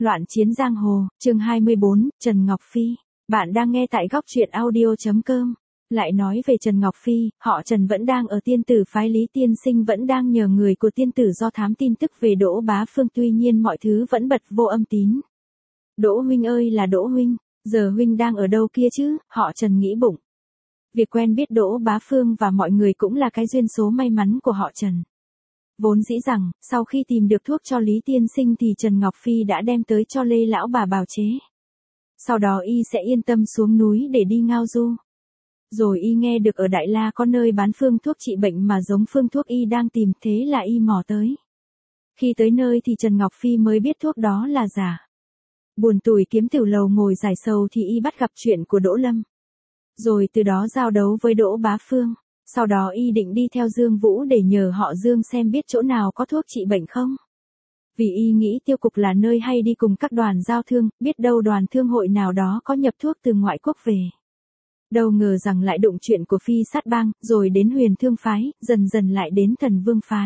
Loạn chiến giang hồ, chương 24, Trần Ngọc Phi. Bạn đang nghe tại góc truyện audio.com. Lại nói về Trần Ngọc Phi, họ Trần vẫn đang ở tiên tử phái, Lý Tiên Sinh vẫn đang nhờ người của tiên tử do thám tin tức về Đỗ Bá Phương, tuy nhiên mọi thứ vẫn bật vô âm tín. Đỗ huynh ơi là Đỗ huynh, giờ huynh đang ở đâu kia chứ, họ Trần nghĩ bụng. Việc quen biết Đỗ Bá Phương và mọi người cũng là cái duyên số may mắn của họ Trần. Vốn dĩ rằng, sau khi tìm được thuốc cho Lý Tiên Sinh thì Trần Ngọc Phi đã đem tới cho Lê lão bà bào chế. Sau đó y sẽ yên tâm xuống núi để đi ngao du. Rồi y nghe được ở Đại La có nơi bán phương thuốc trị bệnh mà giống phương thuốc y đang tìm, thế là y mò tới. Khi tới nơi thì Trần Ngọc Phi mới biết thuốc đó là giả. Buồn tủi kiếm tiểu lầu ngồi giải sầu thì y bắt gặp chuyện của Đỗ Lâm. Rồi từ đó giao đấu với Đỗ Bá Phương. Sau đó y định đi theo Dương Vũ để nhờ họ Dương xem biết chỗ nào có thuốc trị bệnh không. Vì y nghĩ tiêu cục là nơi hay đi cùng các đoàn giao thương, biết đâu đoàn thương hội nào đó có nhập thuốc từ ngoại quốc về. Đâu ngờ rằng lại đụng chuyện của Phi Sát Bang, rồi đến Huyền Thương phái, dần dần lại đến Thần Vương phái.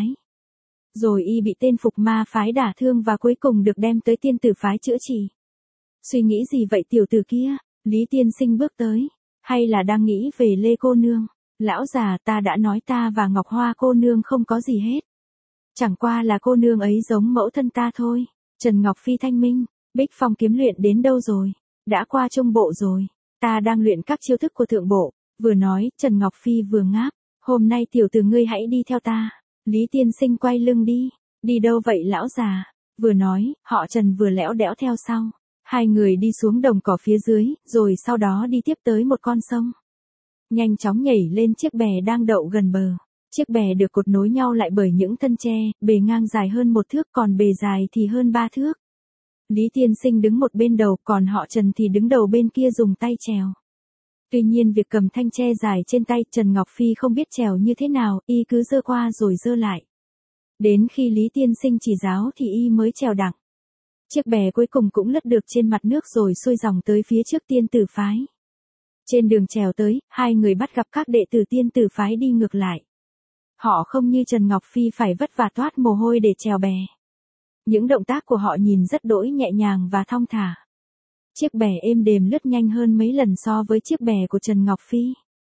Rồi y bị tên Phục Ma phái đả thương và cuối cùng được đem tới tiên tử phái chữa trị. Suy nghĩ gì vậy tiểu tử kia? Lý Tiên Sinh bước tới. Hay là đang nghĩ về Lê cô nương? Lão già, ta đã nói ta và Ngọc Hoa cô nương không có gì hết. Chẳng qua là cô nương ấy giống mẫu thân ta thôi. Trần Ngọc Phi thanh minh, Bích Phong kiếm luyện đến đâu rồi? Đã qua trung bộ rồi. Ta đang luyện các chiêu thức của thượng bộ. Vừa nói, Trần Ngọc Phi vừa ngáp. Hôm nay tiểu tử ngươi hãy đi theo ta. Lý Tiên Sinh quay lưng đi. Đi đâu vậy lão già? Vừa nói, họ Trần vừa lẽo đẽo theo sau. Hai người đi xuống đồng cỏ phía dưới, rồi sau đó đi tiếp tới một con sông. Nhanh chóng nhảy lên chiếc bè đang đậu gần bờ. Chiếc bè được cột nối nhau lại bởi những thân tre, bề ngang dài hơn 1 thước còn bề dài thì hơn 3 thước. Lý Tiên Sinh đứng một bên đầu, còn họ Trần thì đứng đầu bên kia dùng tay chèo. Tuy nhiên việc cầm thanh tre dài trên tay, Trần Ngọc Phi không biết chèo như thế nào, y cứ giơ qua rồi giơ lại. Đến khi Lý Tiên Sinh chỉ giáo thì y mới chèo đặng. Chiếc bè cuối cùng cũng lướt được trên mặt nước rồi xuôi dòng tới phía trước tiên tử phái. Trên đường chèo tới, hai người bắt gặp các đệ tử tiên tử phái đi ngược lại. Họ không như Trần Ngọc Phi phải vất vả toát mồ hôi để chèo bè. Những động tác của họ nhìn rất đỗi nhẹ nhàng và thong thả. Chiếc bè êm đềm lướt nhanh hơn mấy lần so với chiếc bè của Trần Ngọc Phi.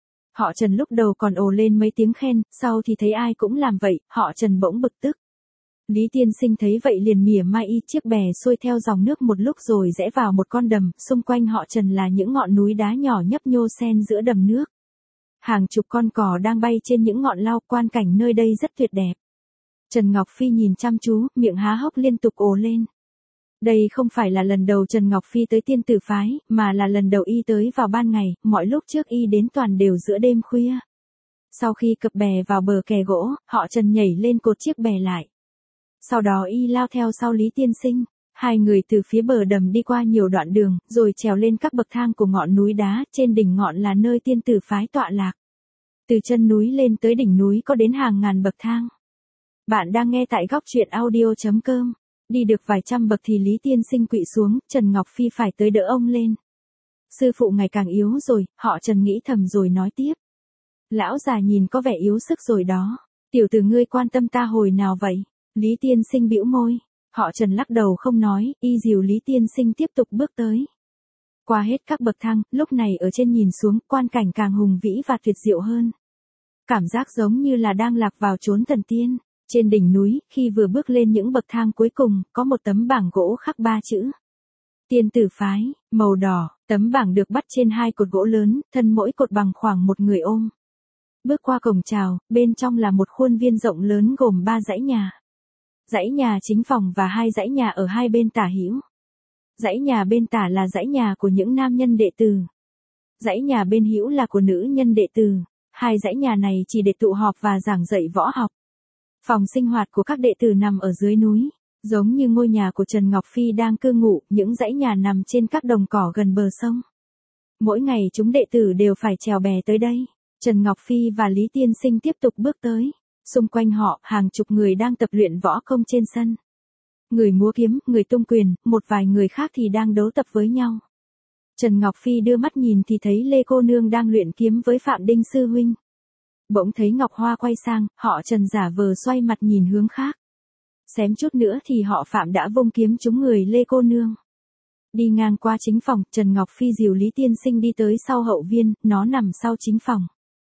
Họ Trần lúc đầu còn ồ lên mấy tiếng khen, sau thì thấy ai cũng làm vậy, họ Trần bỗng bực tức. Lý Tiên Sinh thấy vậy liền mỉa mai y, chiếc bè xuôi theo dòng nước một lúc rồi rẽ vào một con đầm, xung quanh họ Trần là những ngọn núi đá nhỏ nhấp nhô xen giữa đầm nước. Hàng chục con cò đang bay trên những ngọn lau, quang cảnh nơi đây rất tuyệt đẹp. Trần Ngọc Phi nhìn chăm chú, miệng há hốc liên tục ồ lên. Đây không phải là lần đầu Trần Ngọc Phi tới tiên tử phái, mà là lần đầu y tới vào ban ngày, mọi lúc trước y đến toàn đều giữa đêm khuya. Sau khi cập bè vào bờ kè gỗ, họ Trần nhảy lên cột chiếc bè lại. Sau đó y lao theo sau Lý Tiên Sinh. Hai người từ phía bờ đầm đi qua nhiều đoạn đường, rồi trèo lên các bậc thang của ngọn núi đá, trên đỉnh ngọn là nơi tiên tử phái tọa lạc. Từ chân núi lên tới đỉnh núi có đến hàng ngàn bậc thang. Bạn đang nghe tại góc truyện audio.com. Đi được vài trăm bậc thì Lý Tiên Sinh quỵ xuống, Trần Ngọc Phi phải tới đỡ ông lên. Sư phụ ngày càng yếu rồi, họ Trần nghĩ thầm rồi nói tiếp. Lão già nhìn có vẻ yếu sức rồi đó. Tiểu tử ngươi quan tâm ta hồi nào vậy? Lý Tiên Sinh bĩu môi. Họ Trần lắc đầu không nói, y dìu Lý Tiên Sinh tiếp tục bước tới. Qua hết các bậc thang, lúc này ở trên nhìn xuống, quan cảnh càng hùng vĩ và tuyệt diệu hơn. Cảm giác giống như là đang lạc vào chốn thần tiên. Trên đỉnh núi, khi vừa bước lên những bậc thang cuối cùng, có một tấm bảng gỗ khắc 3 chữ. Tiên tử phái, màu đỏ, tấm bảng được bắt trên 2 cột gỗ lớn, thân mỗi cột bằng khoảng một người ôm. Bước qua cổng chào, bên trong là một khuôn viên rộng lớn gồm 3 dãy nhà. Dãy nhà chính phòng và 2 dãy nhà ở hai bên tả hữu. Dãy nhà bên tả là dãy nhà của những nam nhân đệ tử. Dãy nhà bên hữu là của nữ nhân đệ tử. 2 dãy nhà này chỉ để tụ họp và giảng dạy võ học. Phòng sinh hoạt của các đệ tử nằm ở dưới núi. Giống như ngôi nhà của Trần Ngọc Phi đang cư ngụ, những dãy nhà nằm trên các đồng cỏ gần bờ sông. Mỗi ngày chúng đệ tử đều phải chèo bè tới đây. Trần Ngọc Phi và Lý Tiên Sinh tiếp tục bước tới. Xung quanh họ, hàng chục người đang tập luyện võ công trên sân. Người múa kiếm, người tung quyền, một vài người khác thì đang đấu tập với nhau. Trần Ngọc Phi đưa mắt nhìn thì thấy Lê cô nương đang luyện kiếm với Phạm Đinh sư huynh. Bỗng thấy Ngọc Hoa quay sang, họ Trần giả vờ xoay mặt nhìn hướng khác. Xém chút nữa thì họ Phạm đã vung kiếm trúng người Lê cô nương. Đi ngang qua chính phòng, Trần Ngọc Phi dìu Lý Tiên Sinh đi tới sau hậu viên, nó nằm sau chính phòng.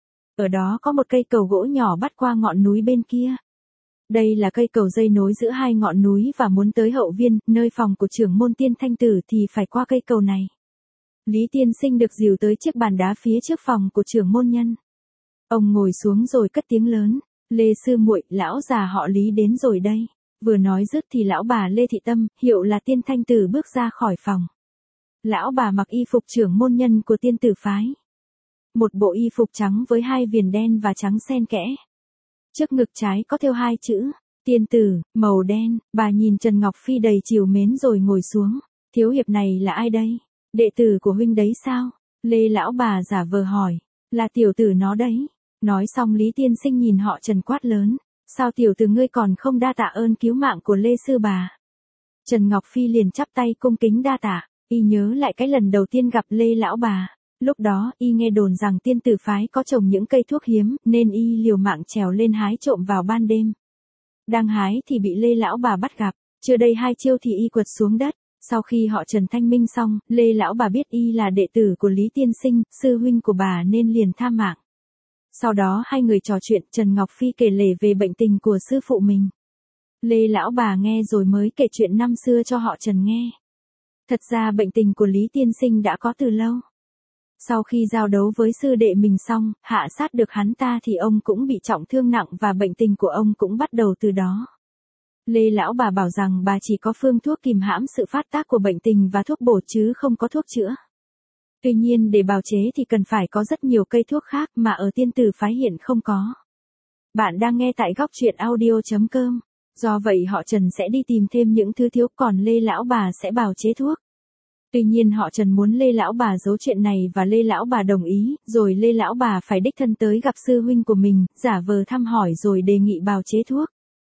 Ở đó có một cây cầu gỗ nhỏ bắt qua ngọn núi bên kia. Đây là cây cầu dây nối giữa hai ngọn núi và muốn tới hậu viên, nơi phòng của trưởng môn Tiên Thanh Tử thì phải qua cây cầu này. Lý Tiên Sinh được dìu tới chiếc bàn đá phía trước phòng của trưởng môn nhân. Ông ngồi xuống rồi cất tiếng lớn, Lê sư muội, lão già họ Lý đến rồi đây. Vừa nói dứt thì lão bà Lê Thị Tâm, hiệu là Tiên Thanh Tử bước ra khỏi phòng. Lão bà mặc y phục trưởng môn nhân của Tiên Tử phái. Một bộ y phục trắng với hai viền đen và trắng xen kẽ. Trước ngực trái có thêu hai chữ, Tiên Tử, màu đen. Bà nhìn Trần Ngọc Phi đầy trìu mến rồi ngồi xuống. Thiếu hiệp này là ai đây? Đệ tử của huynh đấy sao? Lê lão bà giả vờ hỏi. Là tiểu tử nó đấy. Nói xong Lý Tiên Sinh nhìn họ Trần quát lớn. Sao tiểu tử ngươi còn không đa tạ ơn cứu mạng của Lê sư bà? Trần Ngọc Phi liền chắp tay cung kính đa tạ. Y nhớ lại cái lần đầu tiên gặp Lê lão bà. Lúc đó, y nghe đồn rằng Tiên Tử phái có trồng những cây thuốc hiếm, nên y liều mạng trèo lên hái trộm vào ban đêm. Đang hái thì bị Lê lão bà bắt gặp, chưa đầy 2 chiêu thì y quật xuống đất. Sau khi họ Trần thanh minh xong, Lê lão bà biết y là đệ tử của Lý Tiên Sinh, sư huynh của bà nên liền tha mạng. Sau đó hai người trò chuyện, Trần Ngọc Phi kể lể về bệnh tình của sư phụ mình. Lê lão bà nghe rồi mới kể chuyện năm xưa cho họ Trần nghe. Thật ra bệnh tình của Lý Tiên Sinh đã có từ lâu. Sau khi giao đấu với sư đệ mình xong, hạ sát được hắn ta thì ông cũng bị trọng thương nặng và bệnh tình của ông cũng bắt đầu từ đó. Lê lão bà bảo rằng bà chỉ có phương thuốc kìm hãm sự phát tác của bệnh tình và thuốc bổ chứ không có thuốc chữa. Tuy nhiên để bào chế thì cần phải có rất nhiều cây thuốc khác mà ở Tiên Tử phái hiện không có. Bạn đang nghe tại góc truyện audio.com. Do vậy họ Trần sẽ đi tìm thêm những thứ thiếu, còn Lê lão bà sẽ bào chế thuốc. Tuy nhiên họ Trần muốn Lê lão bà giấu chuyện này và Lê lão bà đồng ý, rồi Lê lão bà phải đích thân tới gặp sư huynh của mình, giả vờ thăm hỏi rồi đề nghị bào chế thuốc.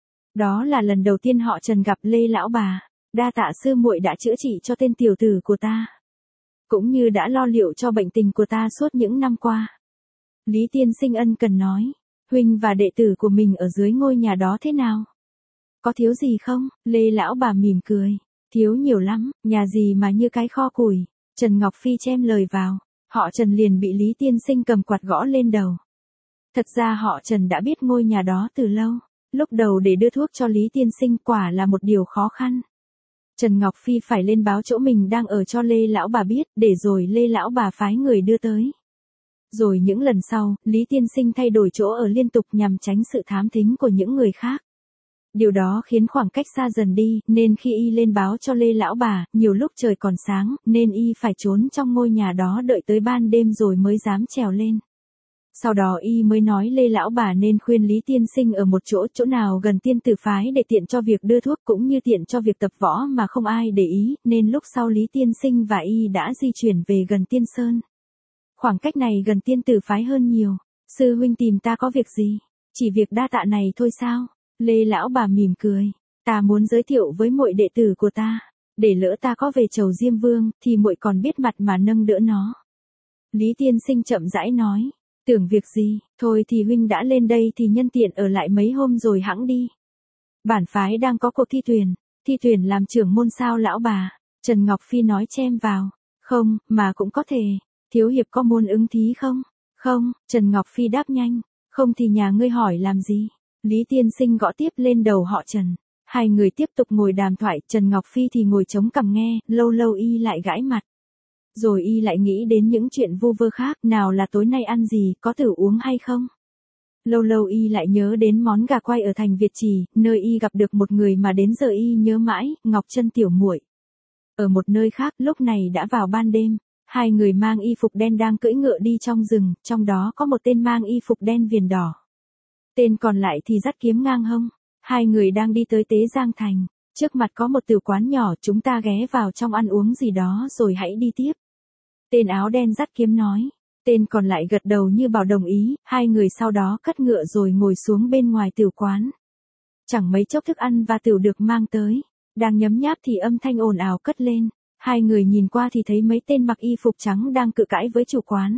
Đó là lần đầu tiên họ Trần gặp Lê lão bà. Đa tạ sư muội đã chữa trị cho tên tiểu tử của ta, cũng như đã lo liệu cho bệnh tình của ta suốt những năm qua. Lý Tiên Sinh ân cần nói, huynh và đệ tử của mình ở dưới ngôi nhà đó thế nào? Có thiếu gì không? Lê lão bà mỉm cười. Thiếu nhiều lắm, nhà gì mà như cái kho củi. Trần Ngọc Phi chen lời vào. Họ Trần liền bị Lý Tiên Sinh cầm quạt gõ lên đầu. Thật ra họ Trần đã biết ngôi nhà đó từ lâu. Lúc đầu để đưa thuốc cho Lý Tiên Sinh quả là một điều khó khăn. Trần Ngọc Phi phải lên báo chỗ mình đang ở cho Lê lão bà biết, để rồi Lê lão bà phái người đưa tới. Rồi những lần sau, Lý Tiên Sinh thay đổi chỗ ở liên tục nhằm tránh sự thám thính của những người khác. Điều đó khiến khoảng cách xa dần đi, nên khi y lên báo cho Lê lão bà, nhiều lúc trời còn sáng, nên y phải trốn trong ngôi nhà đó đợi tới ban đêm rồi mới dám trèo lên. Sau đó y mới nói Lê lão bà nên khuyên Lý Tiên Sinh ở một chỗ nào gần Tiên Tử phái để tiện cho việc đưa thuốc cũng như tiện cho việc tập võ mà không ai để ý, nên lúc sau Lý Tiên Sinh và y đã di chuyển về gần Tiên Sơn. Khoảng cách này gần Tiên Tử phái hơn nhiều. Sư huynh tìm ta có việc gì? Chỉ việc đa tạ này thôi sao? Lê lão bà mỉm cười. Ta muốn giới thiệu với muội đệ tử của ta. Để lỡ ta có về chầu Diêm Vương, thì muội còn biết mặt mà nâng đỡ nó. Lý Tiên Sinh chậm rãi nói. Tưởng việc gì, thôi thì huynh đã lên đây thì nhân tiện ở lại mấy hôm rồi hẵng đi. Bản phái đang có cuộc thi tuyển làm trưởng môn sao lão bà? Trần Ngọc Phi nói chen vào. Không, mà cũng có thể. Thiếu hiệp có muốn ứng thí không? Không, Trần Ngọc Phi đáp nhanh. Không thì nhà ngươi hỏi làm gì? Lý Tiên Sinh gõ tiếp lên đầu họ Trần. Hai người tiếp tục ngồi đàm thoại, Trần Ngọc Phi thì ngồi chống cằm nghe, lâu lâu y lại gãi mặt. Rồi y lại nghĩ đến những chuyện vu vơ khác, nào là tối nay ăn gì, có thử uống hay không? Lâu lâu y lại nhớ đến món gà quay ở thành Việt Trì, nơi y gặp được một người mà đến giờ y nhớ mãi, Ngọc Trân tiểu muội. Ở một nơi khác, lúc này đã vào ban đêm, hai người mang y phục đen đang cưỡi ngựa đi trong rừng, trong đó có một tên mang y phục đen viền đỏ. Tên còn lại thì dắt kiếm ngang hông. Hai người đang đi tới Tế Giang Thành. Trước mặt có một tử quán nhỏ, chúng ta ghé vào trong ăn uống gì đó rồi hãy đi tiếp. Tên áo đen dắt kiếm nói. Tên còn lại gật đầu như bảo đồng ý, hai người sau đó cất ngựa rồi ngồi xuống bên ngoài tử quán. Chẳng mấy chốc thức ăn và tửu được mang tới. Đang nhấm nháp thì âm thanh ồn ào cất lên. Hai người nhìn qua thì thấy mấy tên mặc y phục trắng đang cự cãi với chủ quán.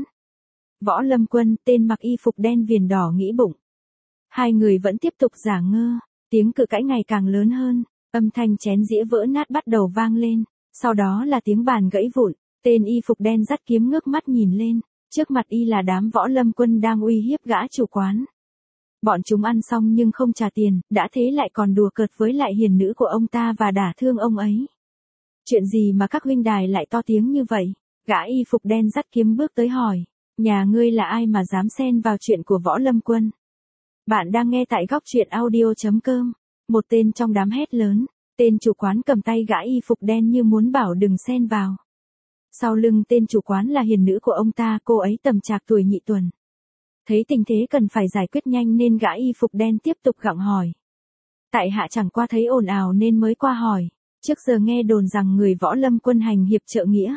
Võ Lâm Quân, tên mặc y phục đen viền đỏ nghĩ bụng. Hai người vẫn tiếp tục giả ngơ. Tiếng cự cãi ngày càng lớn hơn, âm thanh chén dĩa vỡ nát bắt đầu vang lên, sau đó là tiếng bàn gãy vụn, tên y phục đen dắt kiếm ngước mắt nhìn lên, trước mặt y là đám võ lâm quân đang uy hiếp gã chủ quán. Bọn chúng ăn xong nhưng không trả tiền, đã thế lại còn đùa cợt với lại hiền nữ của ông ta và đả thương ông ấy. Chuyện gì mà các huynh đài lại to tiếng như vậy? Gã y phục đen dắt kiếm bước tới hỏi, nhà ngươi là ai mà dám xen vào chuyện của võ lâm quân? Bạn đang nghe tại góc truyện audio.com. Một tên trong đám hét lớn, tên chủ quán cầm tay gã y phục đen như muốn bảo đừng xen vào. Sau lưng tên chủ quán là hiền nữ của ông ta, cô ấy tầm trạc tuổi nhị tuần. Thấy tình thế cần phải giải quyết nhanh nên gã y phục đen tiếp tục gặng hỏi. Tại hạ chẳng qua thấy ồn ào nên mới qua hỏi, trước giờ nghe đồn rằng người võ lâm quân hành hiệp trợ nghĩa.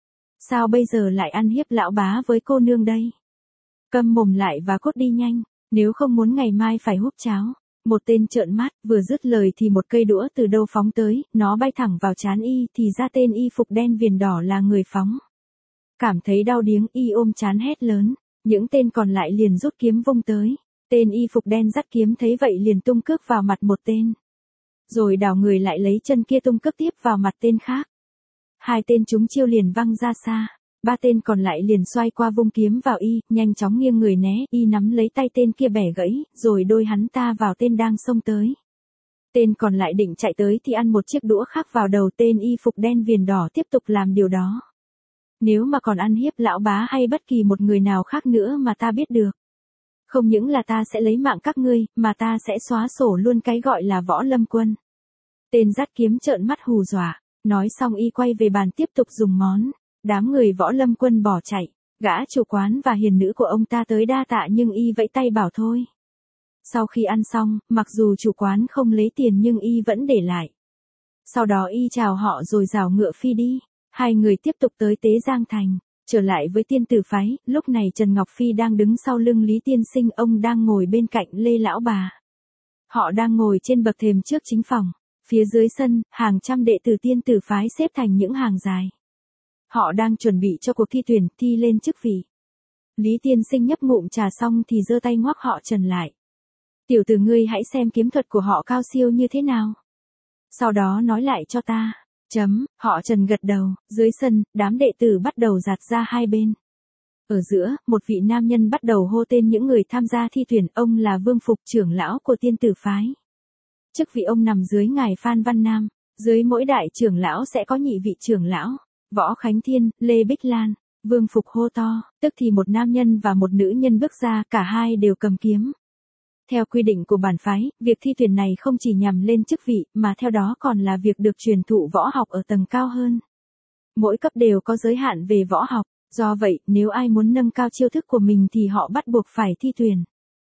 Sao bây giờ lại ăn hiếp lão bá với cô nương đây? Câm mồm lại và cút đi nhanh, nếu không muốn ngày mai phải húp cháo. Một tên trợn mắt, vừa dứt lời thì một cây đũa từ đâu phóng tới, nó bay thẳng vào trán y, thì ra tên y phục đen viền đỏ là người phóng. Cảm thấy đau điếng, y ôm trán hét lớn, những tên còn lại liền rút kiếm vung tới. Tên y phục đen dắt kiếm thấy vậy liền tung cước vào mặt một tên. Rồi đảo người lại lấy chân kia tung cước tiếp vào mặt tên khác. Hai tên chúng chiêu liền văng ra xa. Ba tên còn lại liền xoay qua vung kiếm vào y, nhanh chóng nghiêng người né, y nắm lấy tay tên kia bẻ gãy, rồi đôi hắn ta vào tên đang xông tới. Tên còn lại định chạy tới thì ăn một chiếc đũa khác vào đầu tên y phục đen viền đỏ tiếp tục làm điều đó. Nếu mà còn ăn hiếp lão bá hay bất kỳ một người nào khác nữa mà ta biết được. Không những là ta sẽ lấy mạng các ngươi, mà ta sẽ xóa sổ luôn cái gọi là võ lâm quân. Tên dắt kiếm trợn mắt hù dọa, nói xong y quay về bàn tiếp tục dùng món. Đám người võ lâm quân bỏ chạy, gã chủ quán và hiền nữ của ông ta tới đa tạ nhưng y vẫy tay bảo thôi. Sau khi ăn xong, mặc dù chủ quán không lấy tiền nhưng y vẫn để lại. Sau đó y chào họ rồi rảo ngựa phi đi. Hai người tiếp tục tới Tế Giang Thành, trở lại với tiên tử phái, lúc này Trần Ngọc Phi đang đứng sau lưng Lý Tiên Sinh, ông đang ngồi bên cạnh Lê Lão Bà. Họ đang ngồi trên bậc thềm trước chính phòng, phía dưới sân, hàng trăm đệ tử tiên tử phái xếp thành những hàng dài. Họ đang chuẩn bị cho cuộc thi tuyển, thi lên chức vị. Lý Tiên Sinh nhấp ngụm trà xong thì giơ tay ngoắc họ Trần lại. Tiểu tử ngươi hãy xem kiếm thuật của họ cao siêu như thế nào. Sau đó nói lại cho ta. Họ Trần gật đầu, dưới sân, đám đệ tử bắt đầu dạt ra hai bên. Ở giữa, một vị nam nhân bắt đầu hô tên những người tham gia thi tuyển, ông là Vương Phục, trưởng lão của tiên tử phái. Chức vị ông nằm dưới ngài Phan Văn Nam, dưới mỗi đại trưởng lão sẽ có nhị vị trưởng lão. Võ Khánh Thiên, Lê Bích Lan, Vương Phục hô to, tức thì một nam nhân và một nữ nhân bước ra, cả hai đều cầm kiếm. Theo quy định của bản phái, việc thi tuyển này không chỉ nhằm lên chức vị, mà theo đó còn là việc được truyền thụ võ học ở tầng cao hơn. Mỗi cấp đều có giới hạn về võ học, do vậy, nếu ai muốn nâng cao chiêu thức của mình thì họ bắt buộc phải thi tuyển.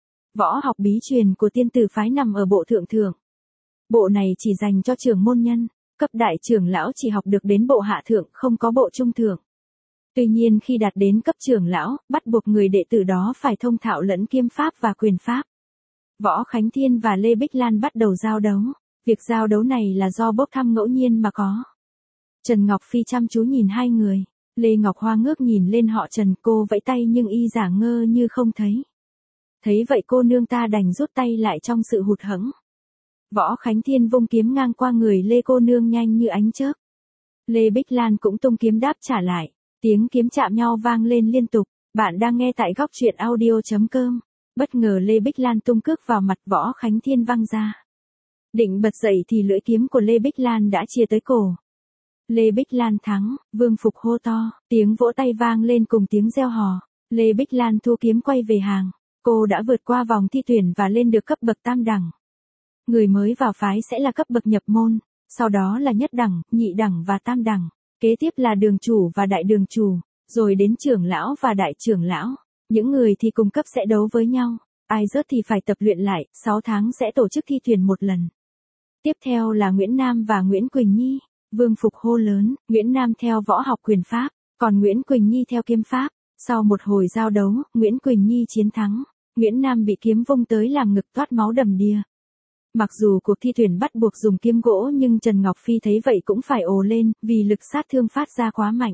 Võ học bí truyền của tiên tử phái nằm ở bộ thượng thượng. Bộ này chỉ dành cho trưởng môn nhân. Cấp đại trưởng lão chỉ học được đến bộ hạ thượng, không có bộ trung thượng. Tuy nhiên khi đạt đến cấp trưởng lão, bắt buộc người đệ tử đó phải thông thạo lẫn kiếm pháp và quyền pháp. Võ Khánh Thiên và Lê Bích Lan bắt đầu giao đấu. Việc giao đấu này là do bốc thăm ngẫu nhiên mà có. Trần Ngọc Phi chăm chú nhìn hai người. Lê Ngọc Hoa ngước nhìn lên họ Trần, cô vẫy tay nhưng y giả ngơ như không thấy. Thấy vậy cô nương ta đành rút tay lại trong sự hụt hẫng. Võ Khánh Thiên vung kiếm ngang qua người Lê cô nương nhanh như ánh chớp. Lê Bích Lan cũng tung kiếm đáp trả lại. Tiếng kiếm chạm nhau vang lên liên tục. Bạn đang nghe tại góc truyện audio.com. Bất ngờ Lê Bích Lan tung cước vào mặt Võ Khánh Thiên văng ra. Định bật dậy thì lưỡi kiếm của Lê Bích Lan đã chia tới cổ. Lê Bích Lan thắng, Vương Phục hô to, tiếng vỗ tay vang lên cùng tiếng reo hò. Lê Bích Lan thu kiếm quay về hàng. Cô đã vượt qua vòng thi tuyển và lên được cấp bậc tam đẳng. Người mới vào phái sẽ là cấp bậc nhập môn, sau đó là nhất đẳng, nhị đẳng và tam đẳng. Kế tiếp là đường chủ và đại đường chủ, rồi đến trưởng lão và đại trưởng lão. Những người thì cùng cấp sẽ đấu với nhau, ai rớt thì phải tập luyện lại, 6 tháng sẽ tổ chức thi tuyển một lần. Tiếp theo là Nguyễn Nam và Nguyễn Quỳnh Nhi. Vương Phục hô lớn, Nguyễn Nam theo võ học quyền pháp, còn Nguyễn Quỳnh Nhi theo kiếm pháp. Sau một hồi giao đấu, Nguyễn Quỳnh Nhi chiến thắng. Nguyễn Nam bị kiếm vung tới làm ngực toát máu đầm đìa. Mặc dù cuộc thi tuyển bắt buộc dùng kiếm gỗ nhưng Trần Ngọc Phi thấy vậy cũng phải ồ lên, vì lực sát thương phát ra quá mạnh.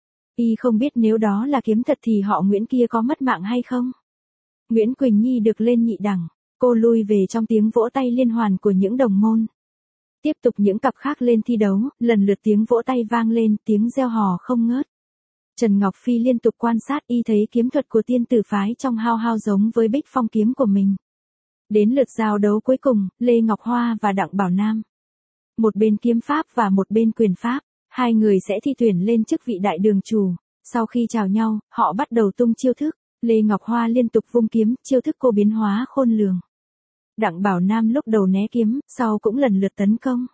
Y không biết nếu đó là kiếm thật thì họ Nguyễn kia có mất mạng hay không. Nguyễn Quỳnh Nhi được lên nhị đẳng, Cô lui về trong tiếng vỗ tay liên hoàn của những đồng môn. Tiếp tục những cặp khác lên thi đấu, lần lượt tiếng vỗ tay vang lên, tiếng reo hò không ngớt. Trần Ngọc Phi liên tục quan sát y thấy kiếm thuật của tiên tử phái trong hao hao giống với Bích Phong kiếm của mình. Đến lượt giao đấu cuối cùng, Lê Ngọc Hoa và Đặng Bảo Nam. Một bên kiếm pháp và một bên quyền pháp, hai người sẽ thi tuyển lên chức vị đại đường chủ. Sau khi chào nhau, họ bắt đầu tung chiêu thức. Lê Ngọc Hoa liên tục vung kiếm, chiêu thức cô biến hóa khôn lường. Đặng Bảo Nam lúc đầu né kiếm, sau cũng lần lượt tấn công.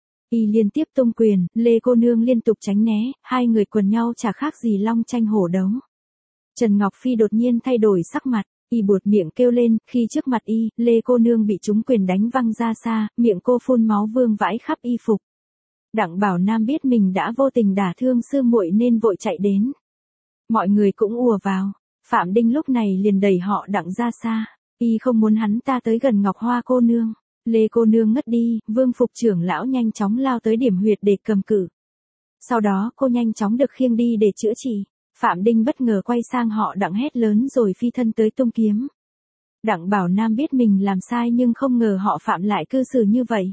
Y liên tiếp tung quyền, Lê cô nương liên tục tránh né, hai người quần nhau chả khác gì long tranh hổ đấu. Trần Ngọc Phi đột nhiên thay đổi sắc mặt, y buột miệng kêu lên, khi trước mặt y, Lê cô nương bị trúng quyền đánh văng ra xa, miệng cô phun máu vương vãi khắp y phục. Đặng Bảo Nam biết mình đã vô tình đả thương sư muội nên vội chạy đến. Mọi người cũng ùa vào, Phạm Đinh lúc này liền đẩy họ Đặng ra xa, y không muốn hắn ta tới gần Ngọc Hoa cô nương. Lê cô nương ngất đi, Vương Phục trưởng lão nhanh chóng lao tới điểm huyệt để cầm cự. Sau đó cô nhanh chóng được khiêng đi để chữa trị. Phạm Đinh bất ngờ quay sang họ Đặng hét lớn rồi phi thân tới tung kiếm. Đặng Bảo Nam biết mình làm sai nhưng không ngờ họ Phạm lại cư xử như vậy.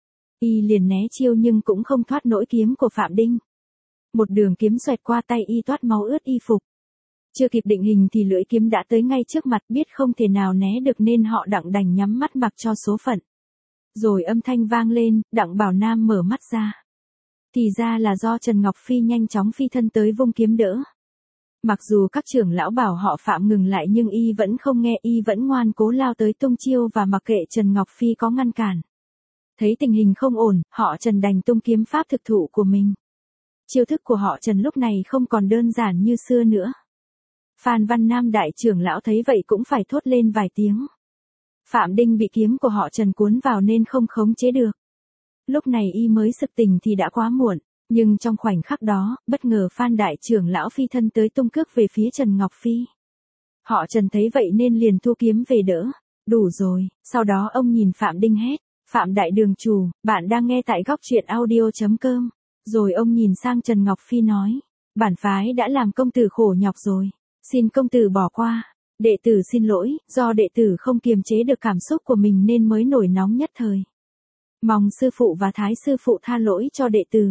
Y liền né chiêu nhưng cũng không thoát nổi kiếm của Phạm Đinh. Một đường kiếm xoẹt qua tay y toát máu ướt y phục. Chưa kịp định hình thì lưỡi kiếm đã tới ngay trước mặt, biết không thể nào né được nên họ Đặng đành nhắm mắt mặc cho số phận. Rồi âm thanh vang lên, Đặng Bảo Nam mở mắt ra. Thì ra là do Trần Ngọc Phi nhanh chóng phi thân tới vung kiếm đỡ. Mặc dù các trưởng lão bảo họ Phạm ngừng lại nhưng y vẫn không nghe, y vẫn ngoan cố lao tới tung chiêu và mặc kệ Trần Ngọc Phi có ngăn cản. Thấy tình hình không ổn, họ Trần đành tung kiếm pháp thực thụ của mình. Chiêu thức của họ Trần lúc này không còn đơn giản như xưa nữa. Phan Văn Nam đại trưởng lão thấy vậy cũng phải thốt lên vài tiếng. Phạm Đinh bị kiếm của họ Trần cuốn vào nên không khống chế được. Lúc này y mới sực tỉnh thì đã quá muộn, nhưng trong khoảnh khắc đó, bất ngờ Phan đại trưởng lão phi thân tới tung cước về phía Trần Ngọc Phi. Họ Trần thấy vậy nên liền thu kiếm về đỡ. Đủ rồi, sau đó ông nhìn Phạm Đinh hét, Phạm đại đường chủ, bạn đang nghe tại góc truyện audio.com. Rồi ông nhìn sang Trần Ngọc Phi nói, bản phái đã làm công tử khổ nhọc rồi, xin công tử bỏ qua. Đệ tử xin lỗi, do đệ tử không kiềm chế được cảm xúc của mình nên mới nổi nóng nhất thời. Mong sư phụ và thái sư phụ tha lỗi cho đệ tử.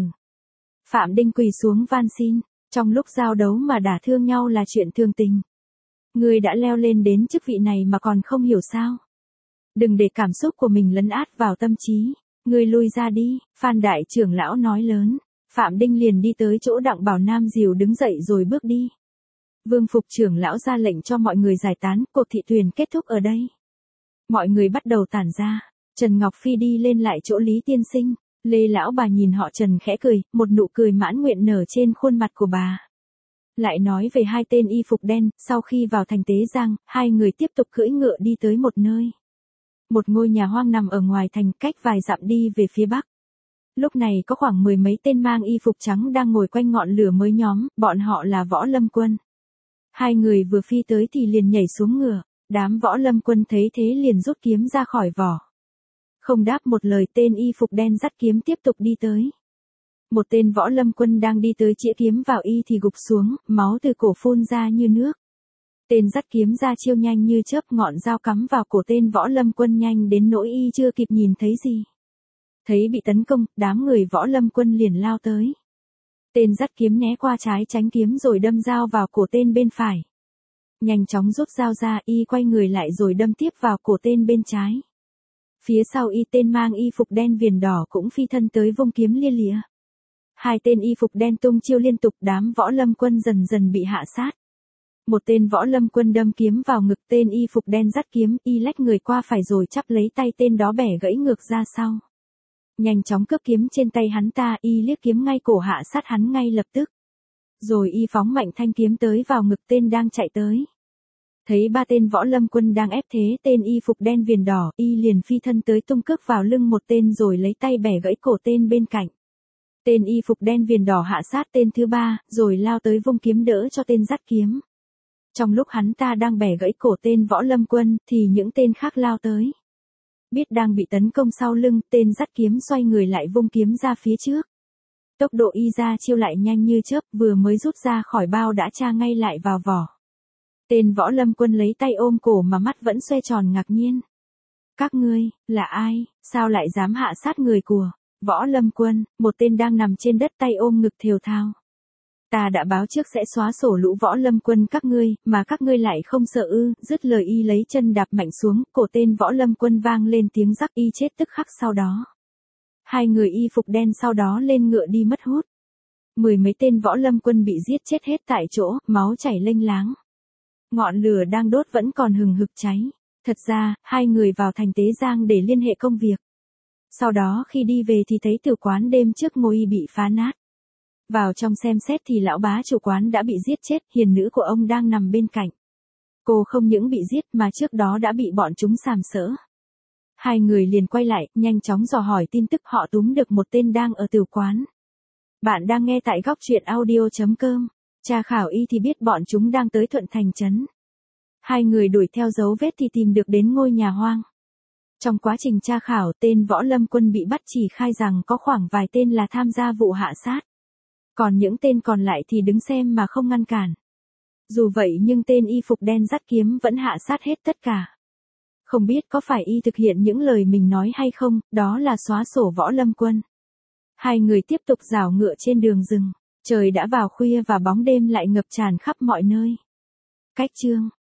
Phạm Đinh quỳ xuống van xin, trong lúc giao đấu mà đả thương nhau là chuyện thường tình. Ngươi đã leo lên đến chức vị này mà còn không hiểu sao. Đừng để cảm xúc của mình lấn át vào tâm trí, ngươi lui ra đi, Phan đại trưởng lão nói lớn. Phạm Đinh liền đi tới chỗ Đặng Bảo Nam dìu đứng dậy rồi bước đi. Vương Phục trưởng lão ra lệnh cho mọi người giải tán, cuộc thị tuyển kết thúc ở đây. Mọi người bắt đầu tản ra, Trần Ngọc Phi đi lên lại chỗ Lý Tiên Sinh, Lê lão bà nhìn họ Trần khẽ cười, một nụ cười mãn nguyện nở trên khuôn mặt của bà. Lại nói về hai tên y phục đen, sau khi vào thành Tế Giang, hai người tiếp tục cưỡi ngựa đi tới một nơi. Một ngôi nhà hoang nằm ở ngoài thành, cách vài dặm đi về phía bắc. Lúc này có khoảng 10 mấy tên mang y phục trắng đang ngồi quanh ngọn lửa mới nhóm, bọn họ là Võ Lâm Quân. Hai người vừa phi tới thì liền nhảy xuống ngựa, đám Võ Lâm Quân thấy thế liền rút kiếm ra khỏi vỏ. Không đáp một lời, tên y phục đen dắt kiếm tiếp tục đi tới. Một tên Võ Lâm Quân đang đi tới chĩa kiếm vào y thì gục xuống, máu từ cổ phun ra như nước. Tên dắt kiếm ra chiêu nhanh như chớp, ngọn dao cắm vào cổ tên Võ Lâm Quân nhanh đến nỗi y chưa kịp nhìn thấy gì. Thấy bị tấn công, đám người Võ Lâm Quân liền lao tới. Tên dắt kiếm né qua trái tránh kiếm rồi đâm dao vào cổ tên bên phải. Nhanh chóng rút dao ra, y quay người lại rồi đâm tiếp vào cổ tên bên trái. Phía sau y, tên mang y phục đen viền đỏ cũng phi thân tới vung kiếm lia lịa. Hai tên y phục đen tung chiêu liên tục, đám Võ Lâm Quân dần dần bị hạ sát. Một tên Võ Lâm Quân đâm kiếm vào ngực tên y phục đen dắt kiếm, y lách người qua phải rồi chắp lấy tay tên đó bẻ gãy ngược ra sau. Nhanh chóng cướp kiếm trên tay hắn ta, y liếc kiếm ngay cổ hạ sát hắn ngay lập tức. Rồi y phóng mạnh thanh kiếm tới vào ngực tên đang chạy tới. Thấy ba tên Võ Lâm Quân đang ép thế tên y phục đen viền đỏ, y liền phi thân tới tung cước vào lưng một tên rồi lấy tay bẻ gãy cổ tên bên cạnh. Tên y phục đen viền đỏ hạ sát tên thứ ba, rồi lao tới vung kiếm đỡ cho tên dắt kiếm. Trong lúc hắn ta đang bẻ gãy cổ tên Võ Lâm Quân, thì những tên khác lao tới. Biết đang bị tấn công sau lưng, tên dắt kiếm xoay người lại vung kiếm ra phía trước. Tốc độ y ra chiêu lại nhanh như chớp, vừa mới rút ra khỏi bao đã tra ngay lại vào vỏ. Tên Võ Lâm Quân lấy tay ôm cổ mà mắt vẫn xoe tròn ngạc nhiên. Các ngươi, là ai, sao lại dám hạ sát người của Võ Lâm Quân, một tên đang nằm trên đất tay ôm ngực thều thào. Ta đã báo trước sẽ xóa sổ lũ Võ Lâm Quân các ngươi, mà các ngươi lại không sợ ư, dứt lời y lấy chân đạp mạnh xuống, cổ tên Võ Lâm Quân vang lên tiếng rắc y chết tức khắc sau đó. Hai người y phục đen sau đó lên ngựa đi mất hút. 10 mấy tên Võ Lâm Quân bị giết chết hết tại chỗ, máu chảy lênh láng. Ngọn lửa đang đốt vẫn còn hừng hực cháy. Thật ra, hai người vào thành Tế Giang để liên hệ công việc. Sau đó khi đi về thì thấy tử quán đêm trước ngôi y bị phá nát. Vào trong xem xét thì lão bá chủ quán đã bị giết chết, hiền nữ của ông đang nằm bên cạnh. Cô không những bị giết mà trước đó đã bị bọn chúng sàm sỡ. Hai người liền quay lại, nhanh chóng dò hỏi tin tức, họ túm được một tên đang ở tử quán. Bạn đang nghe tại góc truyện audio.com. Tra khảo y thì biết bọn chúng đang tới Thuận Thành trấn. Hai người đuổi theo dấu vết thì tìm được đến ngôi nhà hoang. Trong quá trình tra khảo, tên Võ Lâm Quân bị bắt chỉ khai rằng có khoảng vài tên là tham gia vụ hạ sát. Còn những tên còn lại thì đứng xem mà không ngăn cản. Dù vậy nhưng tên y phục đen dắt kiếm vẫn hạ sát hết tất cả. Không biết có phải y thực hiện những lời mình nói hay không, đó là xóa sổ Võ Lâm Quân. Hai người tiếp tục rảo ngựa trên đường rừng. Trời đã vào khuya và bóng đêm lại ngập tràn khắp mọi nơi. Cách chương